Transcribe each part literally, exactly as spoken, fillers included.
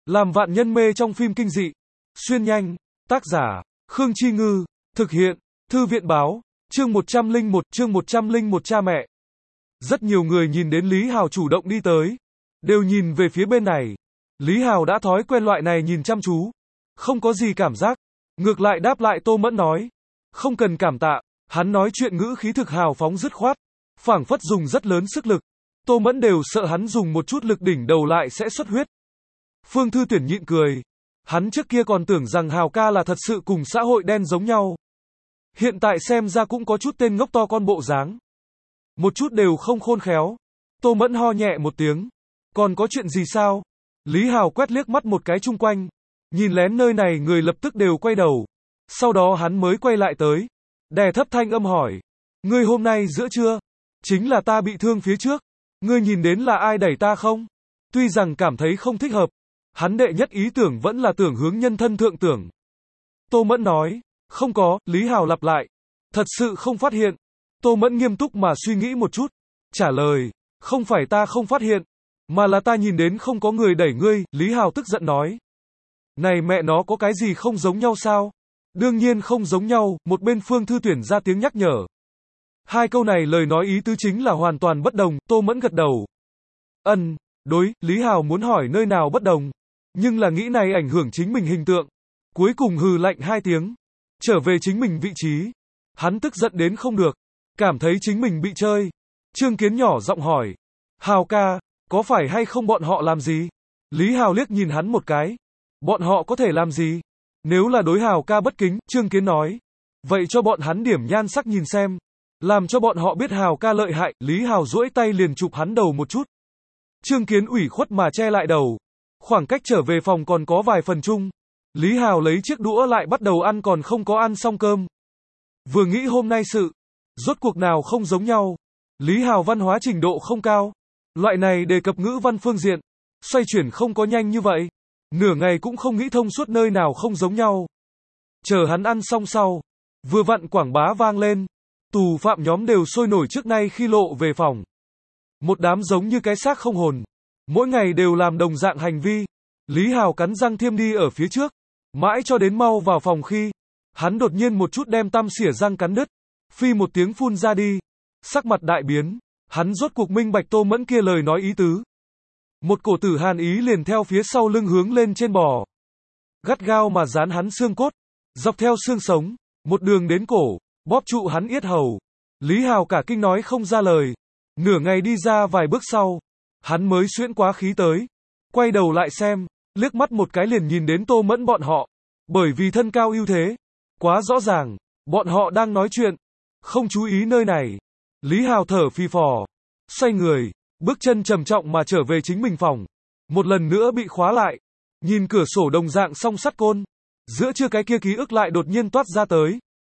Làm vạn nhân mê trong phim kinh dị. Xuyên nhanh. Tác giả, Khương Chi Ngư. Thực hiện, Thư viện Báo. Chương một trăm lẻ một, chương một trăm lẻ một cha mẹ. Rất nhiều người nhìn đến Lý Hào chủ động đi tới, đều nhìn về phía bên này. Lý Hào đã thói quen loại này nhìn chăm chú, không có gì cảm giác. Ngược lại đáp lại Tô Mẫn nói, không cần cảm tạ. Hắn nói chuyện ngữ khí thực hào phóng dứt khoát, phảng phất dùng rất lớn sức lực. Tô Mẫn đều sợ hắn dùng một chút lực đỉnh đầu lại sẽ xuất huyết. Phương Thư Tuyển nhịn cười. Hắn trước kia còn tưởng rằng Hào ca là thật sự cùng xã hội đen giống nhau. Hiện tại xem ra cũng có chút tên ngốc to con bộ dáng. Một chút đều không khôn khéo. Tô Mẫn ho nhẹ một tiếng. Còn có chuyện gì sao? Lý Hào quét liếc mắt một cái chung quanh. Nhìn lén nơi này người lập tức đều quay đầu. Sau đó hắn mới quay lại tới. Đè thấp thanh âm hỏi. Ngươi hôm nay giữa trưa, chính là ta bị thương phía trước. Ngươi nhìn đến là ai đẩy ta không? Tuy rằng cảm thấy không thích hợp, hắn đệ nhất ý tưởng vẫn là tưởng hướng nhân thân thượng tưởng. Tô Mẫn nói. Không có. Lý Hào lặp lại. Thật sự không phát hiện. Tô Mẫn nghiêm túc mà suy nghĩ một chút. Trả lời. Không phải ta không phát hiện, mà là ta nhìn đến không có người đẩy ngươi. Lý Hào tức giận nói. Này mẹ nó có cái gì không giống nhau sao? Đương nhiên không giống nhau. Một bên Phương Thư Tuyển ra tiếng nhắc nhở. Hai câu này lời nói ý tứ chính là hoàn toàn bất đồng. Tô Mẫn gật đầu. Ân, đối. Lý Hào muốn hỏi nơi nào bất đồng, nhưng là nghĩ này ảnh hưởng chính mình hình tượng. Cuối cùng hừ lạnh hai tiếng, trở về chính mình vị trí. Hắn tức giận đến không được, cảm thấy chính mình bị chơi. Trương Kiến nhỏ giọng hỏi. Hào ca, có phải hay không bọn họ làm gì? Lý Hào liếc nhìn hắn một cái. Bọn họ có thể làm gì? Nếu là đối Hào ca bất kính, Trương Kiến nói. Vậy cho bọn hắn điểm nhan sắc nhìn xem. Làm cho bọn họ biết Hào ca lợi hại. Lý Hào duỗi tay liền chụp hắn đầu một chút. Trương Kiến ủy khuất mà che lại đầu. Khoảng cách trở về phòng còn có vài phần chung. Lý Hào lấy chiếc đũa lại bắt đầu ăn còn không có ăn xong cơm. Vừa nghĩ hôm nay sự, rốt cuộc nào không giống nhau. Lý Hào văn hóa trình độ không cao. Loại này đề cập ngữ văn phương diện, xoay chuyển không có nhanh như vậy. Nửa ngày cũng không nghĩ thông suốt nơi nào không giống nhau. Chờ hắn ăn xong sau, vừa vặn quảng bá vang lên. Tù phạm nhóm đều sôi nổi trước nay khi lộ về phòng. Một đám giống như cái xác không hồn. Mỗi ngày đều làm đồng dạng hành vi. Lý Hào cắn răng thiêm đi ở phía trước. Mãi cho đến mau vào phòng khi, hắn đột nhiên một chút đem tăm xỉa răng cắn đứt. Phi một tiếng phun ra đi. Sắc mặt đại biến. Hắn rốt cuộc minh bạch Tô Mẫn kia lời nói ý tứ. Một cổ tử hàn ý liền theo phía sau lưng hướng lên trên bò. Gắt gao mà dán hắn xương cốt. Dọc theo xương sống. Một đường đến cổ. Bóp trụ hắn yết hầu. Lý Hào cả kinh nói không ra lời. Nửa ngày đi ra vài bước sau, hắn mới xuyễn quá khí tới. Quay đầu lại xem, liếc mắt một cái liền nhìn đến Tô Mẫn bọn họ. Bởi vì thân cao ưu thế, quá rõ ràng, bọn họ đang nói chuyện, không chú ý nơi này. Lý Hào thở phì phò, xoay người, bước chân trầm trọng mà trở về chính mình phòng. Một lần nữa bị khóa lại, nhìn cửa sổ đồng dạng song sắt côn, giữa chưa cái kia ký ức lại đột nhiên toát ra tới.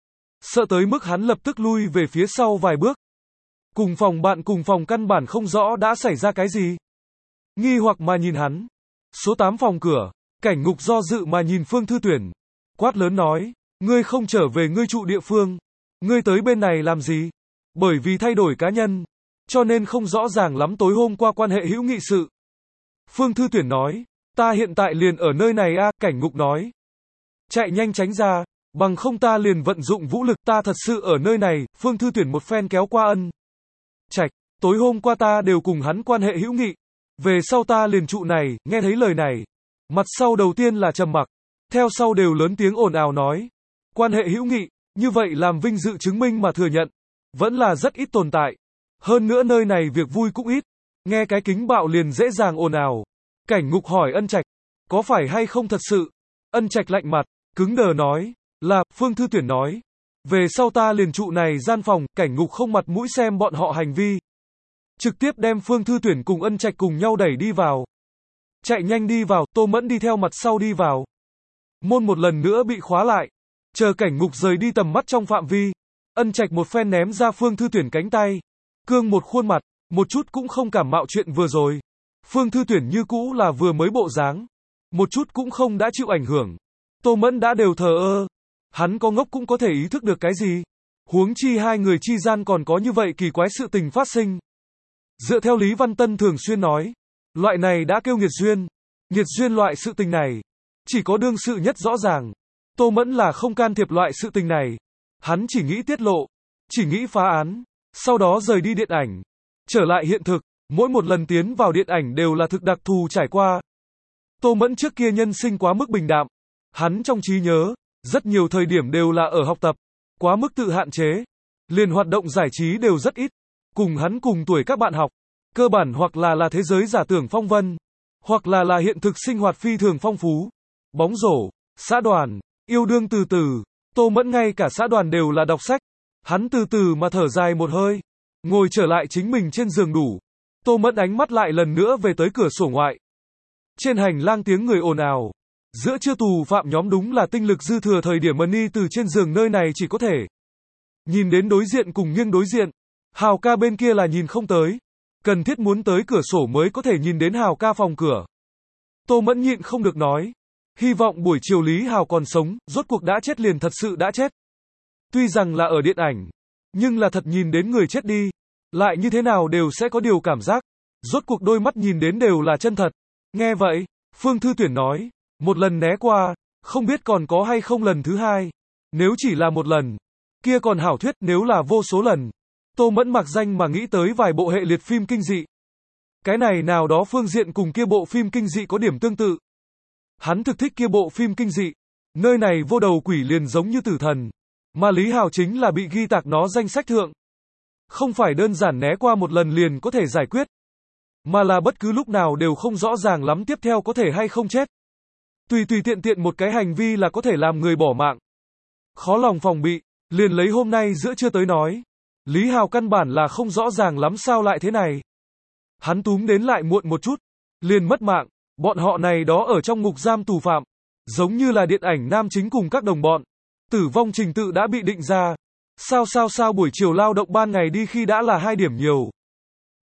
Sợ tới mức hắn lập tức lui về phía sau vài bước. Cùng phòng bạn cùng phòng căn bản không rõ đã xảy ra cái gì. Nghi hoặc mà nhìn hắn. Số tám phòng cửa, Cảnh Ngục do dự mà nhìn Phương Thư Tuyển. Quát lớn nói, ngươi không trở về ngươi trụ địa phương. Ngươi tới bên này làm gì? Bởi vì thay đổi cá nhân, cho nên không rõ ràng lắm tối hôm qua quan hệ hữu nghị sự. Phương Thư Tuyển nói, ta hiện tại liền ở nơi này a. Cảnh Ngục nói, chạy nhanh tránh ra, bằng không ta liền vận dụng vũ lực. Ta thật sự ở nơi này. Phương Thư Tuyển một phen kéo qua Ân Trạch, tối hôm qua ta đều cùng hắn quan hệ hữu nghị. Về sau ta liền trụ này. Nghe thấy lời này, mặt sau đầu tiên là trầm mặc, theo sau đều lớn tiếng ồn ào nói, quan hệ hữu nghị, như vậy làm vinh dự chứng minh mà thừa nhận, vẫn là rất ít tồn tại. Hơn nữa nơi này việc vui cũng ít. Nghe cái kính bạo liền dễ dàng ồn ào. Cảnh Ngục hỏi Ân Trạch, có phải hay không thật sự? Ân Trạch lạnh mặt, cứng đờ nói, là. Phương Thư Tuyển nói, về sau ta liền trụ này gian phòng. Cảnh Ngục không mặt mũi xem bọn họ hành vi, trực tiếp đem Phương Thư Tuyển cùng Ân Trạch cùng nhau đẩy đi vào. Chạy nhanh đi vào. Tô Mẫn đi theo mặt sau đi vào. Môn một lần nữa bị khóa lại. Chờ Cảnh Ngục rời đi tầm mắt trong phạm vi, Ân Trạch một phen ném ra Phương Thư Tuyển cánh tay. Cương một khuôn mặt, một chút cũng không cảm mạo chuyện vừa rồi. Phương Thư Tuyển như cũ là vừa mới bộ dáng, một chút cũng không đã chịu ảnh hưởng. Tô Mẫn đã đều thờ ơ. Hắn có ngốc cũng có thể ý thức được cái gì. Huống chi hai người chi gian còn có như vậy kỳ quái sự tình phát sinh. Dựa theo Lý Văn Tân thường xuyên nói, loại này đã kêu nghiệt duyên. Nghiệt duyên loại sự tình này, chỉ có đương sự nhất rõ ràng. Tô Mẫn là không can thiệp loại sự tình này. Hắn chỉ nghĩ tiết lộ, chỉ nghĩ phá án, sau đó rời đi điện ảnh. Trở lại hiện thực, mỗi một lần tiến vào điện ảnh đều là thực đặc thù trải qua. Tô Mẫn trước kia nhân sinh quá mức bình đạm. Hắn trong trí nhớ, rất nhiều thời điểm đều là ở học tập, quá mức tự hạn chế. Liền hoạt động giải trí đều rất ít. Cùng hắn cùng tuổi các bạn học, cơ bản hoặc là là thế giới giả tưởng phong vân, hoặc là là hiện thực sinh hoạt phi thường phong phú. Bóng rổ, xã đoàn, yêu đương từ từ, Tô Mẫn ngay cả xã đoàn đều là đọc sách. Hắn từ từ mà thở dài một hơi, ngồi trở lại chính mình trên giường đủ. Tô Mẫn ánh mắt lại lần nữa về tới cửa sổ ngoại. Trên hành lang tiếng người ồn ào. Giữa trưa tù phạm nhóm đúng là tinh lực dư thừa thời điểm Mani từ trên giường nơi này chỉ có thể nhìn đến đối diện cùng nghiêng đối diện. Hào ca bên kia là nhìn không tới. Cần thiết muốn tới cửa sổ mới có thể nhìn đến Hào ca phòng cửa. Tô Mẫn nhịn không được nói. Hy vọng buổi chiều Lý Hào còn sống, rốt cuộc đã chết liền thật sự đã chết. Tuy rằng là ở điện ảnh, nhưng là thật nhìn đến người chết đi. Lại như thế nào đều sẽ có điều cảm giác. Rốt cuộc đôi mắt nhìn đến đều là chân thật. Nghe vậy, Phương Thư Tuyển nói. Một lần né qua, không biết còn có hay không lần thứ hai. Nếu chỉ là một lần, kia còn hảo thuyết, nếu là vô số lần. Tô Mẫn mặc danh mà nghĩ tới vài bộ hệ liệt phim kinh dị. Cái này nào đó phương diện cùng kia bộ phim kinh dị có điểm tương tự. Hắn thực thích kia bộ phim kinh dị. Nơi này vô đầu quỷ liền giống như tử thần. Mà Lý Hào chính là bị ghi tạc nó danh sách thượng. Không phải đơn giản né qua một lần liền có thể giải quyết. Mà là bất cứ lúc nào đều không rõ ràng lắm tiếp theo có thể hay không chết. Tùy tùy tiện tiện một cái hành vi là có thể làm người bỏ mạng. Khó lòng phòng bị, liền lấy hôm nay giữa trưa tới nói. Lý Hào căn bản là không rõ ràng lắm sao lại thế này. Hắn túm đến lại muộn một chút, liền mất mạng. Bọn họ này đó ở trong ngục giam tù phạm. Giống như là điện ảnh nam chính cùng các đồng bọn. Tử vong trình tự đã bị định ra. Sao sao sao buổi chiều lao động ban ngày đi khi đã là hai điểm nhiều.